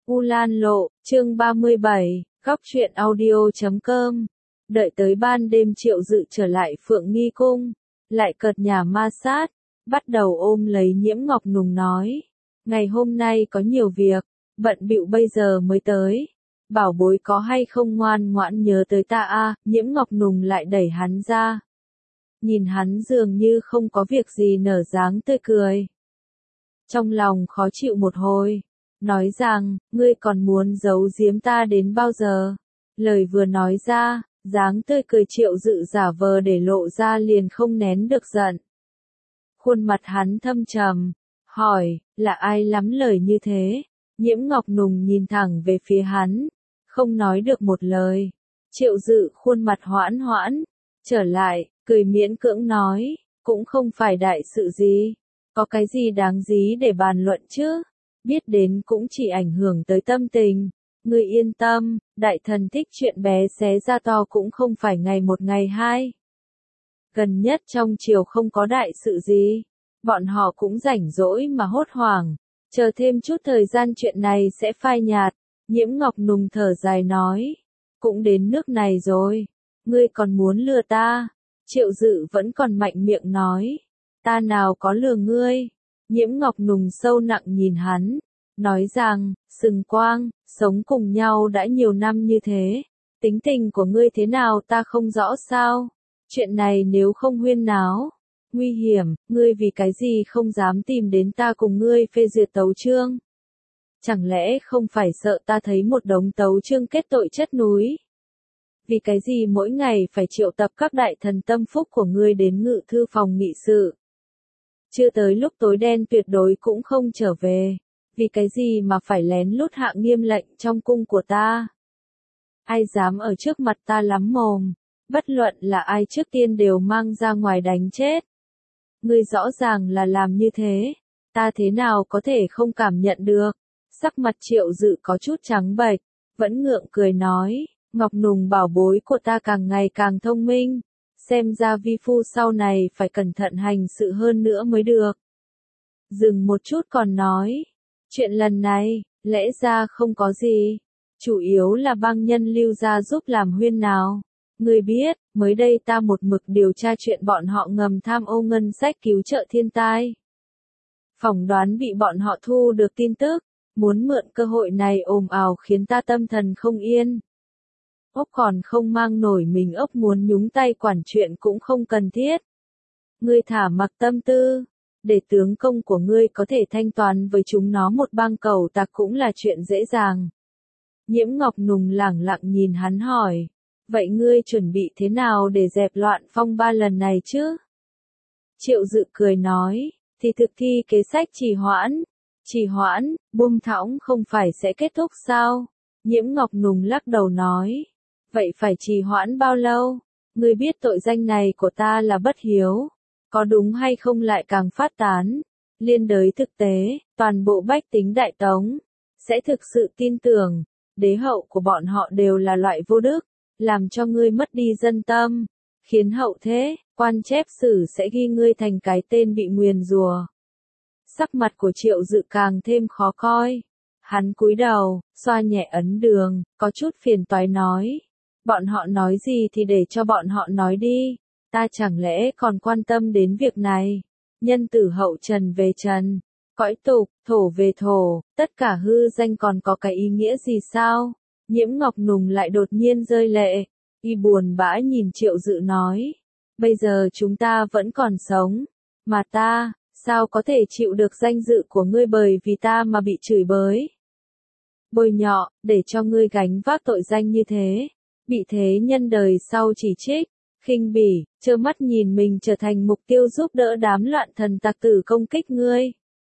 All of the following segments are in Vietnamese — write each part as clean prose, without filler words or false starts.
U Lan Lộ, chương 37, góc truyện audio.com. Đợi tới ban đêm Triệu Dự trở lại Phượng Nghi Cung, lại cợt nhả ma sát, bắt đầu ôm lấy Nhiễm Ngọc Nùng nói. Ngày hôm nay có nhiều việc, bận bịu bây giờ mới tới. Bảo bối có hay không ngoan ngoãn nhớ tới ta a? Nhiễm Ngọc Nùng lại đẩy hắn ra. Nhìn hắn dường như không có việc gì nở dáng tươi cười. Trong lòng khó chịu một hồi. Nói rằng, ngươi còn muốn giấu giếm ta đến bao giờ? Lời vừa nói ra, dáng tươi cười Triệu Dự giả vờ để lộ ra liền không nén được giận. Khuôn mặt hắn thâm trầm, hỏi, là ai lắm lời như thế? Nhiễm Ngọc Nùng nhìn thẳng về phía hắn, không nói được một lời. Triệu Dự khuôn mặt hoãn hoãn, trở lại, cười miễn cưỡng nói, cũng không phải đại sự gì, có cái gì đáng giá để bàn luận chứ? Biết đến cũng chỉ ảnh hưởng tới tâm tình. Ngươi yên tâm, đại thần thích chuyện bé xé ra to cũng không phải ngày một ngày hai. Gần nhất trong triều không có đại sự gì, bọn họ cũng rảnh rỗi mà hốt hoảng, chờ thêm chút thời gian chuyện này sẽ phai nhạt. Nhiễm Ngọc Nùng thở dài nói, cũng đến nước này rồi, ngươi còn muốn lừa ta? Triệu Dự vẫn còn mạnh miệng nói, ta nào có lừa ngươi? Nhiễm Ngọc Nùng sâu nặng nhìn hắn, nói rằng, Sừng Quang, sống cùng nhau đã nhiều năm như thế, tính tình của ngươi thế nào ta không rõ sao? Chuyện này nếu không huyên náo, nguy hiểm, ngươi vì cái gì không dám tìm đến ta cùng ngươi phê duyệt tấu chương? Chẳng lẽ không phải sợ ta thấy một đống tấu chương kết tội chất núi? Vì cái gì mỗi ngày phải triệu tập các đại thần tâm phúc của ngươi đến ngự thư phòng nghị sự? Chưa tới lúc tối đen tuyệt đối cũng không trở về. Vì cái gì mà phải lén lút hạ nghiêm lệnh trong cung của ta? Ai dám ở trước mặt ta lắm mồm, bất luận là ai trước tiên đều mang ra ngoài đánh chết. Ngươi rõ ràng là làm như thế, ta thế nào có thể không cảm nhận được? Sắc mặt Triệu Dự có chút trắng bệch, vẫn ngượng cười nói, Ngọc Nùng bảo bối của ta càng ngày càng thông minh, xem ra vi phu sau này phải cẩn thận hành sự hơn nữa mới được. Dừng một chút còn nói, chuyện lần này, lẽ ra không có gì, chủ yếu là bang nhân Lưu gia giúp làm huyên nào. Ngươi biết, mới đây ta một mực điều tra chuyện bọn họ ngầm tham ô ngân sách cứu trợ thiên tai. Phỏng đoán bị bọn họ thu được tin tức, muốn mượn cơ hội này ồn ào khiến ta tâm thần không yên. Ốc còn không mang nổi mình ốc muốn nhúng tay quản chuyện cũng không cần thiết. Ngươi thả mặc tâm tư, để tướng công của ngươi có thể thanh toán với chúng nó một bang cầu tặc cũng là chuyện dễ dàng. Nhiễm Ngọc Nùng lẳng lặng nhìn hắn hỏi, vậy ngươi chuẩn bị thế nào để dẹp loạn phong ba lần này chứ? Triệu Dự cười nói, thì thực thi kế sách trì hoãn, buông thõng không phải sẽ kết thúc sao? Nhiễm Ngọc Nùng lắc đầu nói, vậy phải trì hoãn bao lâu? Ngươi biết tội danh này của ta là bất hiếu, có đúng hay không lại càng phát tán, liên đới thực tế, toàn bộ bách tính Đại Tống, sẽ thực sự tin tưởng, đế hậu của bọn họ đều là loại vô đức, làm cho ngươi mất đi dân tâm, khiến hậu thế, quan chép sử sẽ ghi ngươi thành cái tên bị nguyền rủa. Sắc mặt của Triệu Dự càng thêm khó coi. Hắn cúi đầu, xoa nhẹ ấn đường, có chút phiền toái nói. Bọn họ nói gì thì để cho bọn họ nói đi. Ta chẳng lẽ còn quan tâm đến việc này? Nhân tử hậu trần về trần, cõi tục, thổ về thổ, tất cả hư danh còn có cái ý nghĩa gì sao? Nhiễm Ngọc Nùng lại đột nhiên rơi lệ. Y buồn bã nhìn Triệu Dự nói. Bây giờ chúng ta vẫn còn sống. Mà ta, sao có thể chịu được danh dự của ngươi bởi vì ta mà bị chửi bới? Bôi nhọ, để cho ngươi gánh vác tội danh như thế. Bị thế nhân đời sau chỉ trích, khinh bỉ, trơ mắt nhìn mình trở thành mục tiêu giúp đỡ đám loạn thần tặc tử công kích ngươi.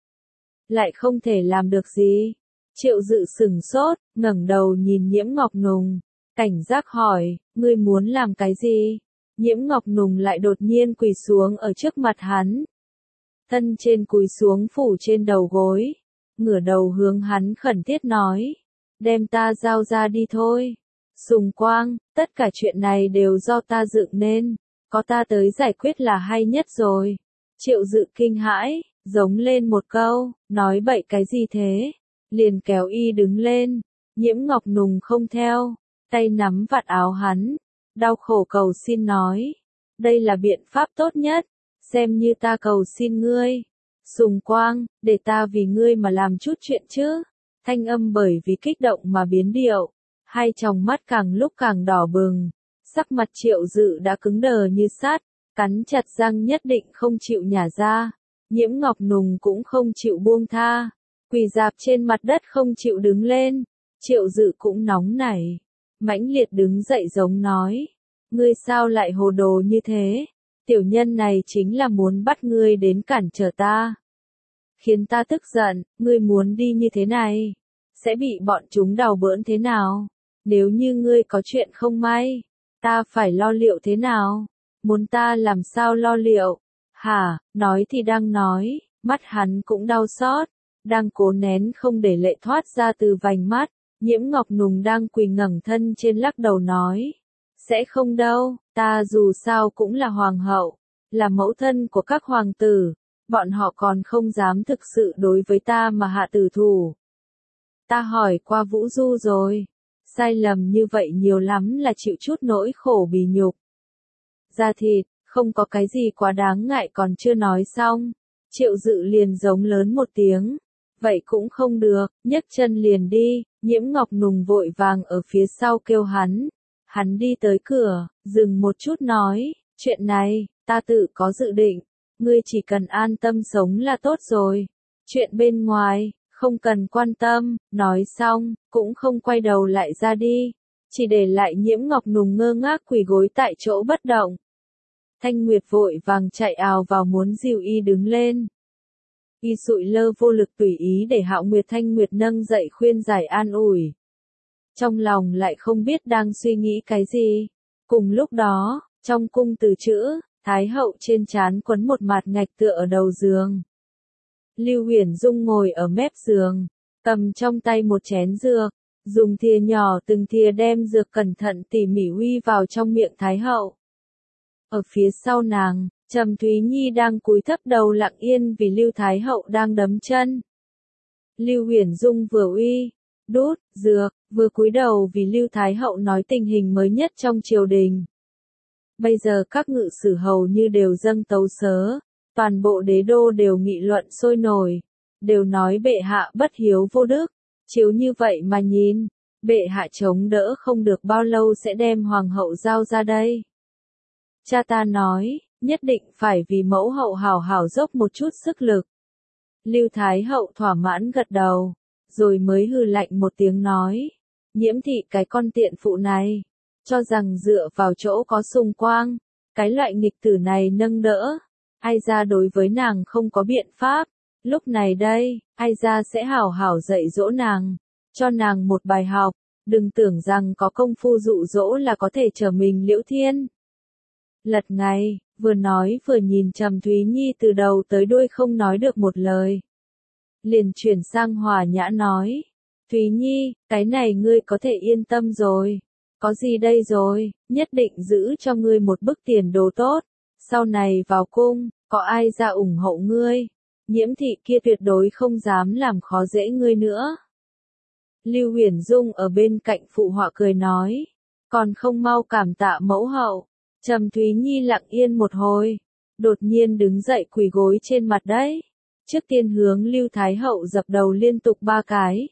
Lại không thể làm được gì. Triệu Dự sửng sốt, ngẩng đầu nhìn Nhiễm Ngọc Nùng, cảnh giác hỏi, ngươi muốn làm cái gì? Nhiễm Ngọc Nùng lại đột nhiên quỳ xuống ở trước mặt hắn. Thân trên cúi xuống phủ trên đầu gối, ngửa đầu hướng hắn khẩn thiết nói, đem ta giao ra đi thôi. Sùng Quang, tất cả chuyện này đều do ta dựng nên, có ta tới giải quyết là hay nhất rồi. Triệu Dự kinh hãi, giống lên một câu, nói bậy cái gì thế? liền kéo y đứng lên. Nhiễm Ngọc Nùng không theo, tay nắm vạt áo hắn, đau khổ cầu xin nói, đây là biện pháp tốt nhất, xem như ta cầu xin ngươi. Sùng Quang, để ta vì ngươi mà làm chút chuyện chứ. Thanh âm bởi vì kích động mà biến điệu, hai tròng mắt càng lúc càng đỏ bừng, sắc mặt Triệu Dự đã cứng đờ như sắt, cắn chặt răng nhất định không chịu nhả ra. Nhiễm Ngọc Nùng cũng không chịu buông tha, quỳ rạp trên mặt đất không chịu đứng lên. Triệu Dự cũng nóng nảy, mãnh liệt đứng dậy giống nói, ngươi sao lại hồ đồ như thế, tiểu nhân này chính là muốn bắt ngươi đến cản trở ta. Khiến ta tức giận, ngươi muốn đi như thế này, sẽ bị bọn chúng đào bỡn thế nào? Nếu như ngươi có chuyện không may, ta phải lo liệu thế nào? Muốn ta làm sao lo liệu? Hả, nói thì đang nói, mắt hắn cũng đau xót, đang cố nén không để lệ thoát ra từ vành mắt. Nhiễm Ngọc Nùng đang quỳ ngẩng thân trên lắc đầu nói, sẽ không đâu, ta dù sao cũng là hoàng hậu, là mẫu thân của các hoàng tử, bọn họ còn không dám thực sự đối với ta mà hạ tử thủ. Ta hỏi qua Vũ Du rồi, sai lầm như vậy nhiều lắm là chịu chút nỗi khổ bỉ nhục. Da thịt, không có cái gì quá đáng ngại còn chưa nói xong, Triệu Dự liền giống lớn một tiếng. Vậy cũng không được, nhấc chân liền đi. Nhiễm Ngọc Nùng vội vàng ở phía sau kêu hắn. Hắn đi tới cửa, dừng một chút nói, chuyện này, ta tự có dự định, ngươi chỉ cần an tâm sống là tốt rồi. Chuyện bên ngoài, không cần quan tâm. Nói xong, cũng không quay đầu lại ra đi, chỉ để lại Nhiễm Ngọc Nùng ngơ ngác quỳ gối tại chỗ bất động. Thanh Nguyệt vội vàng chạy ào vào muốn dìu y đứng lên. Y sụi lơ vô lực tùy ý để Hạo Nguyệt. Thanh Nguyệt nâng dậy khuyên giải an ủi. Trong lòng lại không biết đang suy nghĩ cái gì. Cùng lúc đó, trong cung từ chữ, Thái hậu trên trán quấn một mạt ngạch tựa ở đầu giường. Lưu Huyền Dung ngồi ở mép giường, cầm trong tay một chén dược, dùng thìa nhỏ từng thìa đem dược cẩn thận tỉ mỉ uy vào trong miệng Thái hậu. Ở phía sau nàng, Trầm Thúy Nhi đang cúi thấp đầu lặng yên vì Lưu Thái hậu đang đấm chân. Lưu Huyền Dung vừa uy, đút, dược, vừa cúi đầu vì Lưu Thái hậu nói tình hình mới nhất trong triều đình. Bây giờ các ngự sử hầu như đều dâng tấu sớ, toàn bộ đế đô đều nghị luận sôi nổi, đều nói bệ hạ bất hiếu vô đức, chiếu như vậy mà nhìn, bệ hạ chống đỡ không được bao lâu sẽ đem hoàng hậu giao ra đây. Cha ta nói, nhất định phải vì mẫu hậu hảo hảo dốc một chút sức lực. Lưu Thái hậu thỏa mãn gật đầu, rồi mới hừ lạnh một tiếng nói, Nhiễm thị cái con tiện phụ này, cho rằng dựa vào chỗ có Sùng Quang, cái loại nghịch tử này nâng đỡ, ai ra đối với nàng không có biện pháp, lúc này đây, ai ra sẽ hảo hảo dạy dỗ nàng, cho nàng một bài học, đừng tưởng rằng có công phu dụ dỗ là có thể trở mình liễu thiên. Lật ngày, vừa nói vừa nhìn Trầm Thúy Nhi từ đầu tới đuôi không nói được một lời. Liền chuyển sang hòa nhã nói, Thúy Nhi, cái này ngươi có thể yên tâm rồi. Có gì đây rồi, nhất định giữ cho ngươi một bức tiền đồ tốt. Sau này vào cung, có ai ra ủng hộ ngươi, Nhiễm thị kia tuyệt đối không dám làm khó dễ ngươi nữa. Lưu Huyền Dung ở bên cạnh phụ họa cười nói, còn không mau cảm tạ mẫu hậu. Trầm Thúy Nhi lặng yên một hồi, đột nhiên đứng dậy quỳ gối trên mặt đấy. Trước tiên hướng Lưu Thái hậu dập đầu liên tục 3 cái.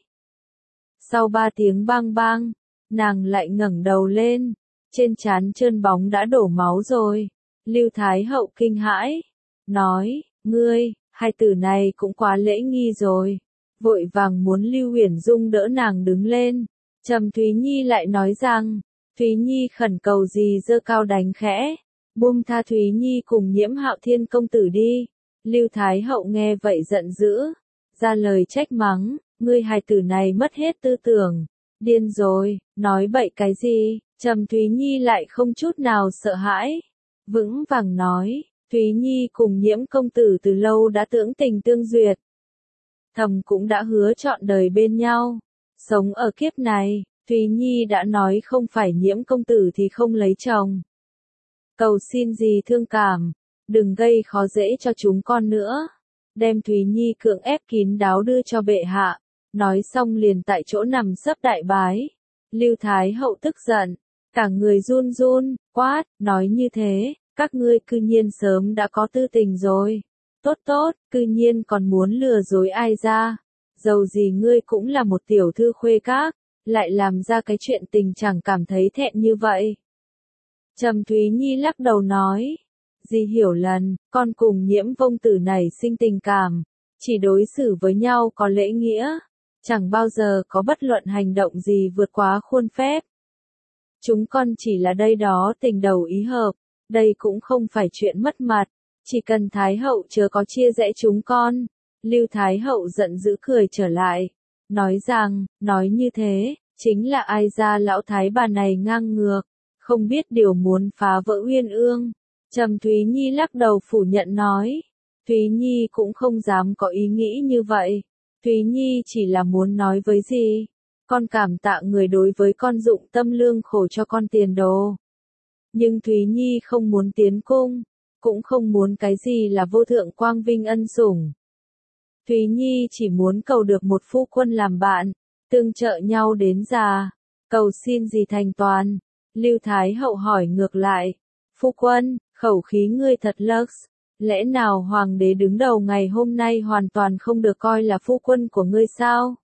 Sau 3 tiếng bang bang, nàng lại ngẩng đầu lên, trên trán trơn bóng đã đổ máu rồi. Lưu Thái hậu kinh hãi, nói, ngươi, hai từ này cũng quá lễ nghi rồi. Vội vàng muốn Lưu Huyền Dung đỡ nàng đứng lên. Trầm Thúy Nhi lại nói rằng, Thúy Nhi khẩn cầu gì giơ cao đánh khẽ, buông tha Thúy Nhi cùng Nhiễm Hạo Thiên công tử đi. Lưu Thái hậu nghe vậy giận dữ, ra lời trách mắng, ngươi hài tử này mất hết tư tưởng, điên rồi, nói bậy cái gì. Trầm Thúy Nhi lại không chút nào sợ hãi, vững vàng nói, Thúy Nhi cùng Nhiễm công tử từ lâu đã tưởng tình tương duyệt, thầm cũng đã hứa trọn đời bên nhau, sống ở kiếp này. Thúy Nhi đã nói không phải Nhiễm công tử thì không lấy chồng. Cầu xin gì thương cảm, đừng gây khó dễ cho chúng con nữa. Đem Thúy Nhi cưỡng ép kín đáo đưa cho bệ hạ, nói xong liền tại chỗ nằm sấp đại bái. Lưu Thái Hậu tức giận, cả người run run, quát, nói như thế, các ngươi cư nhiên sớm đã có tư tình rồi. Tốt tốt, cư nhiên còn muốn lừa dối ai ra. Dầu gì ngươi cũng là một tiểu thư khuê các, lại làm ra cái chuyện tình chẳng cảm thấy thẹn như vậy. Trầm Thúy Nhi lắc đầu nói, dì hiểu lầm, con cùng Nhiễm Vông Tử này sinh tình cảm, chỉ đối xử với nhau có lễ nghĩa, chẳng bao giờ có bất luận hành động gì vượt quá khuôn phép. Chúng con chỉ là đây đó tình đầu ý hợp, đây cũng không phải chuyện mất mặt, chỉ cần Thái Hậu chớ có chia rẽ chúng con. Lưu Thái Hậu giận dữ cười trở lại, nói rằng, nói như thế, chính là ai ra lão thái bà này ngang ngược, không biết điều muốn phá vỡ uyên ương. Trầm Thúy Nhi lắc đầu phủ nhận nói, Thúy Nhi cũng không dám có ý nghĩ như vậy, Thúy Nhi chỉ là muốn nói với gì, con cảm tạ người đối với con dụng tâm lương khổ cho con tiền đồ. Nhưng Thúy Nhi không muốn tiến cung, cũng không muốn cái gì là vô thượng quang vinh ân sủng. Thúy Nhi chỉ muốn cầu được một phu quân làm bạn, tương trợ nhau đến già, cầu xin gì thành toàn. Lưu Thái Hậu hỏi ngược lại, phu quân, khẩu khí ngươi thật lux, lẽ nào hoàng đế đứng đầu ngày hôm nay hoàn toàn không được coi là phu quân của ngươi sao?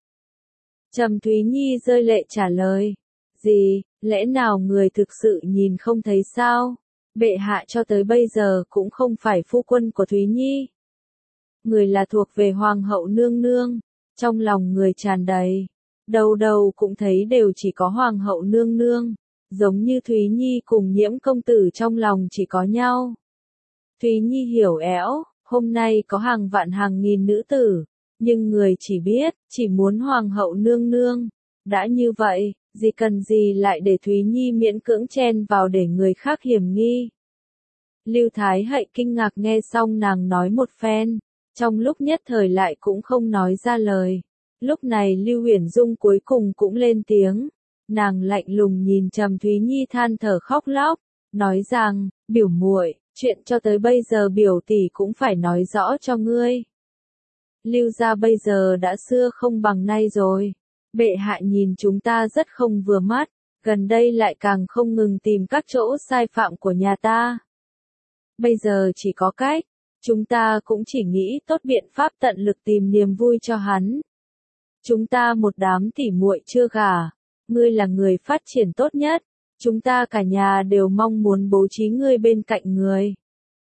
Trầm Thúy Nhi rơi lệ trả lời, gì, lẽ nào người thực sự nhìn không thấy sao? Bệ hạ cho tới bây giờ cũng không phải phu quân của Thúy Nhi. Người là thuộc về hoàng hậu nương nương, trong lòng người tràn đầy, đầu đầu cũng thấy đều chỉ có hoàng hậu nương nương, giống như Thúy Nhi cùng Nhiễm công tử trong lòng chỉ có nhau. Thúy Nhi hiểu éo, hôm nay có hàng vạn hàng nghìn nữ tử, nhưng người chỉ biết, chỉ muốn hoàng hậu nương nương. Đã như vậy, gì cần gì lại để Thúy Nhi miễn cưỡng chen vào để người khác hiểm nghi. Lưu Thái Hậu kinh ngạc nghe xong nàng nói một phen, trong lúc nhất thời lại cũng không nói ra lời. Lúc này Lưu Huyền Dung cuối cùng cũng lên tiếng, nàng lạnh lùng nhìn Trầm Thúy Nhi than thở khóc lóc, nói rằng, biểu muội, chuyện cho tới bây giờ biểu tỷ cũng phải nói rõ cho ngươi. Lưu gia bây giờ đã xưa không bằng nay rồi, bệ hạ nhìn chúng ta rất không vừa mắt, gần đây lại càng không ngừng tìm các chỗ sai phạm của nhà ta. Bây giờ chỉ có cách, chúng ta cũng chỉ nghĩ tốt biện pháp tận lực tìm niềm vui cho hắn. Chúng ta một đám tỉ muội chưa gả, ngươi là người phát triển tốt nhất, chúng ta cả nhà đều mong muốn bố trí ngươi bên cạnh người.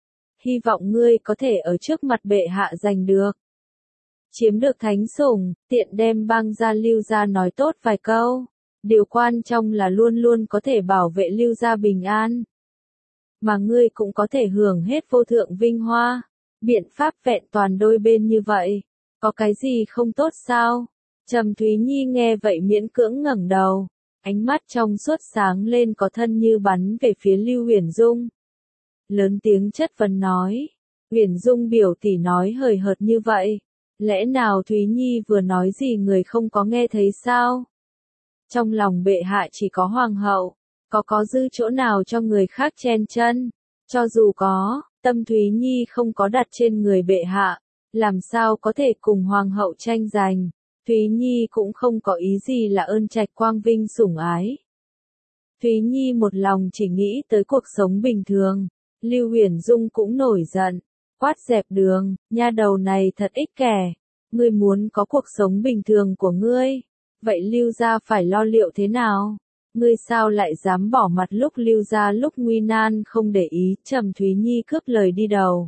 Hy vọng ngươi có thể ở trước mặt bệ hạ giành được. Chiếm được thánh sủng, tiện đem bang gia Lưu gia nói tốt vài câu. Điều quan trọng là luôn luôn có thể bảo vệ Lưu gia bình an. Mà ngươi cũng có thể hưởng hết vô thượng vinh hoa. Biện pháp vẹn toàn đôi bên như vậy, có cái gì không tốt sao? Trầm Thúy Nhi nghe vậy miễn cưỡng ngẩng đầu, ánh mắt trong suốt sáng lên có thân như bắn về phía Lưu Huyền Dung. Lớn tiếng chất vấn nói, Huyền Dung biểu tỷ nói hời hợt như vậy, lẽ nào Thúy Nhi vừa nói gì người không có nghe thấy sao? Trong lòng bệ hạ chỉ có hoàng hậu, có dư chỗ nào cho người khác chen chân, cho dù có, tâm Thúy Nhi không có đặt trên người bệ hạ, làm sao có thể cùng hoàng hậu tranh giành. Thúy Nhi cũng không có ý gì là ơn trạch quang vinh sủng ái. Thúy Nhi một lòng chỉ nghĩ tới cuộc sống bình thường. Lưu Huyền Dung cũng nổi giận, quát dẹp đường, nha đầu này thật ích kẻ. Ngươi muốn có cuộc sống bình thường của ngươi, vậy Lưu gia phải lo liệu thế nào? Ngươi sao lại dám bỏ mặt lúc Lưu gia lúc nguy nan không để ý? Trầm Thúy Nhi cướp lời đi đầu.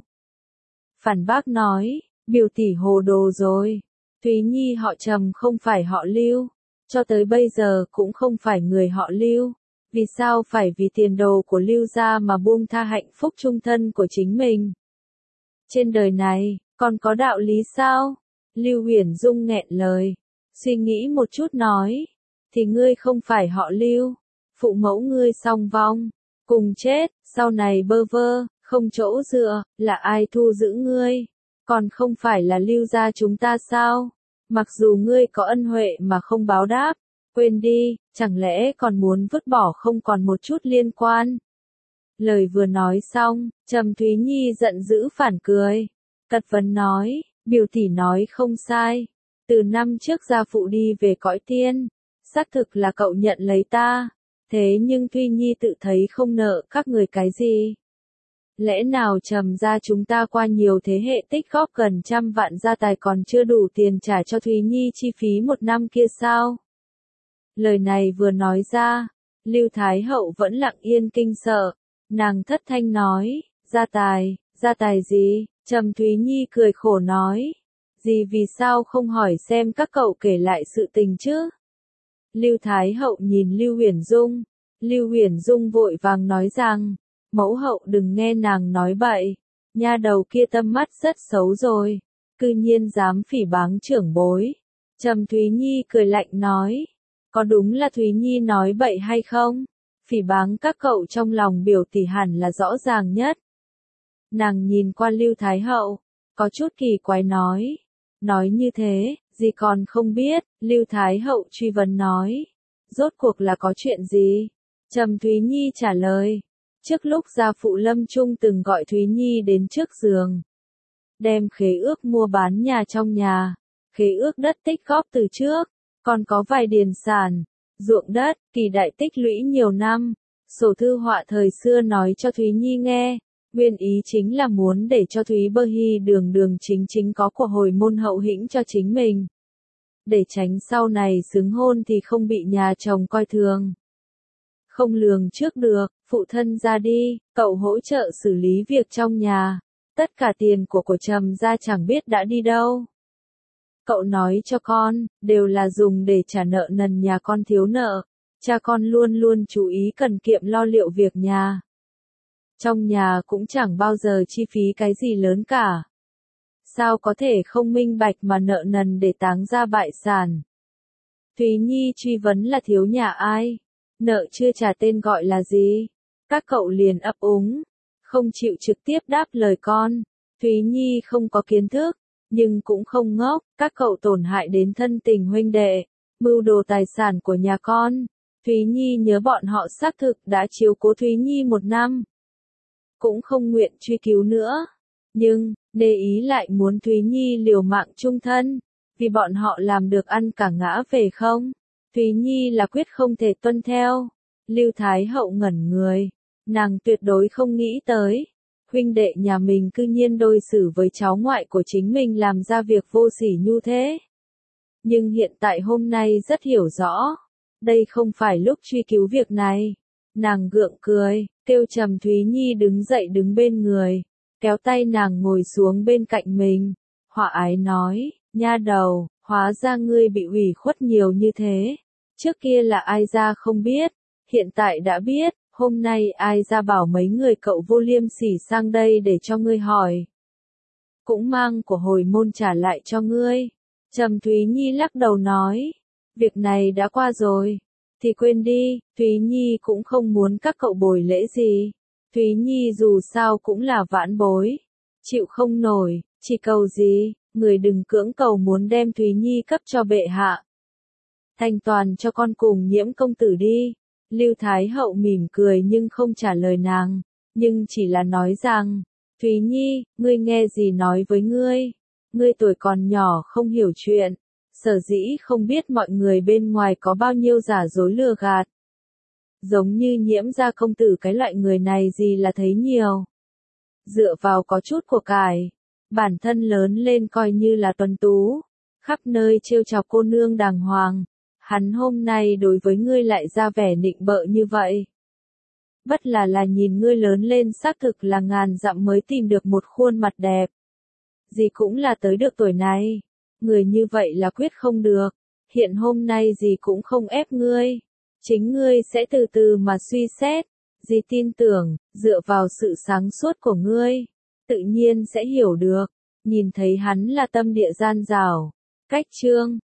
Phản bác nói, biểu tỷ hồ đồ rồi. Thúy Nhi họ Trầm không phải họ Lưu, cho tới bây giờ cũng không phải người họ Lưu. Vì sao phải vì tiền đồ của Lưu gia mà buông tha hạnh phúc chung thân của chính mình? Trên đời này, còn có đạo lý sao? Lưu Huyền Dung nghẹn lời, suy nghĩ một chút nói, thì ngươi không phải họ Lưu, phụ mẫu ngươi song vong, cùng chết, sau này bơ vơ, không chỗ dựa, là ai thu giữ ngươi? Còn không phải là Lưu gia chúng ta sao? Mặc dù ngươi có ân huệ mà không báo đáp, quên đi, chẳng lẽ còn muốn vứt bỏ không còn một chút liên quan? Lời vừa nói xong, Trầm Thúy Nhi giận dữ phản cười, cật vấn nói, biểu tỷ nói không sai, Từ năm trước gia phụ đi về cõi tiên, xác thực là cậu nhận lấy ta, thế nhưng Thúy Nhi tự thấy không nợ các người cái gì. Lẽ nào Trầm gia chúng ta qua nhiều thế hệ tích góp gần 100 vạn gia tài còn chưa đủ tiền trả cho Thúy Nhi chi phí một năm kia sao? Lời này vừa nói ra, Lưu Thái Hậu vẫn lặng yên kinh sợ, nàng thất thanh nói, gia tài gì? Trầm Thúy Nhi cười khổ nói, gì vì sao không hỏi xem các cậu kể lại sự tình chứ? Lưu Thái Hậu nhìn Lưu Huyền Dung vội vàng nói rằng, mẫu hậu đừng nghe nàng nói bậy, nha đầu kia tâm mắt rất xấu rồi, cư nhiên dám phỉ báng trưởng bối. Trầm Thúy Nhi cười lạnh nói, có đúng là Thúy Nhi nói bậy hay không? Phỉ báng các cậu trong lòng biểu tỷ hẳn là rõ ràng nhất. Nàng nhìn qua Lưu Thái Hậu, có chút kỳ quái nói như thế, gì còn không biết, Lưu Thái Hậu truy vấn nói, rốt cuộc là có chuyện gì? Trầm Thúy Nhi trả lời, trước lúc gia phụ Lâm Trung từng gọi Thúy Nhi đến trước giường, đem khế ước mua bán nhà trong nhà, khế ước đất tích góp từ trước, còn có vài điền sản, ruộng đất, kỳ đại tích lũy nhiều năm, sổ thư họa thời xưa nói cho Thúy Nhi nghe, nguyên ý chính là muốn để cho Thúy Bơ Hy đường chính có của hồi môn hậu hĩnh cho chính mình. Để tránh sau này xứng hôn thì không bị nhà chồng coi thường. Không lường trước được, phụ thân ra đi, cậu hỗ trợ xử lý việc trong nhà. Tất cả tiền của Trầm gia chẳng biết đã đi đâu. Cậu nói cho con, đều là dùng để trả nợ nần nhà con thiếu nợ. Cha con luôn luôn chú ý cần kiệm lo liệu việc nhà. Trong nhà cũng chẳng bao giờ chi phí cái gì lớn cả. Sao có thể không minh bạch mà nợ nần để táng ra bại sản? Thúy Nhi truy vấn là thiếu nhà ai? Nợ chưa trả tên gọi là gì? Các cậu liền ấp úng, không chịu trực tiếp đáp lời con. Thúy Nhi không có kiến thức, nhưng cũng không ngốc, các cậu tổn hại đến thân tình huynh đệ, mưu đồ tài sản của nhà con. Thúy Nhi nhớ bọn họ xác thực đã chiếu cố Thúy Nhi 1 năm. Cũng không nguyện truy cứu nữa. Nhưng, Đê Ý lại muốn Thúy Nhi liều mạng chung thân, vì bọn họ làm được ăn cả ngã về không? Thúy Nhi là quyết không thể tuân theo. Lưu Thái Hậu ngẩn người, nàng tuyệt đối không nghĩ tới. Huynh đệ nhà mình cư nhiên đối xử với cháu ngoại của chính mình làm ra việc vô sỉ nhu thế. Nhưng hiện tại hôm nay rất hiểu rõ, đây không phải lúc truy cứu việc này. Nàng gượng cười, kêu Trầm Thúy Nhi đứng dậy đứng bên người, kéo tay nàng ngồi xuống bên cạnh mình. Hòa ái nói, nha đầu, hóa ra ngươi bị ủy khuất nhiều như thế. Trước kia là ai ra không biết, hiện tại đã biết, hôm nay ai ra bảo mấy người cậu vô liêm sỉ sang đây để cho ngươi hỏi. Cũng mang của hồi môn trả lại cho ngươi. Trầm Thúy Nhi lắc đầu nói, việc này đã qua rồi, thì quên đi, Thúy Nhi cũng không muốn các cậu bồi lễ gì. Thúy Nhi dù sao cũng là vãn bối, chịu không nổi, chỉ cầu gì, người đừng cưỡng cầu muốn đem Thúy Nhi cấp cho bệ hạ. Thanh toàn cho con cùng Nhiễm công tử đi. Lưu Thái Hậu mỉm cười nhưng không trả lời nàng, nhưng chỉ là nói rằng, Thúy Nhi, ngươi nghe gì nói với ngươi tuổi còn nhỏ không hiểu chuyện, sở dĩ không biết mọi người bên ngoài có bao nhiêu giả dối lừa gạt. Giống như Nhiễm gia công tử cái loại người này gì là thấy nhiều. Dựa vào có chút của cải, bản thân lớn lên coi như là tuấn tú, khắp nơi trêu chọc cô nương đàng hoàng. Hắn hôm nay đối với ngươi lại ra vẻ nịnh bợ như vậy. Bất là nhìn ngươi lớn lên xác thực là ngàn dặm mới tìm được một khuôn mặt đẹp. Dì cũng là tới được tuổi này. Người như vậy là quyết không được. Hiện hôm nay dì cũng không ép ngươi. Chính ngươi sẽ từ từ mà suy xét. Dì tin tưởng, dựa vào sự sáng suốt của ngươi, tự nhiên sẽ hiểu được. Nhìn thấy hắn là tâm địa gian dảo. Cách chương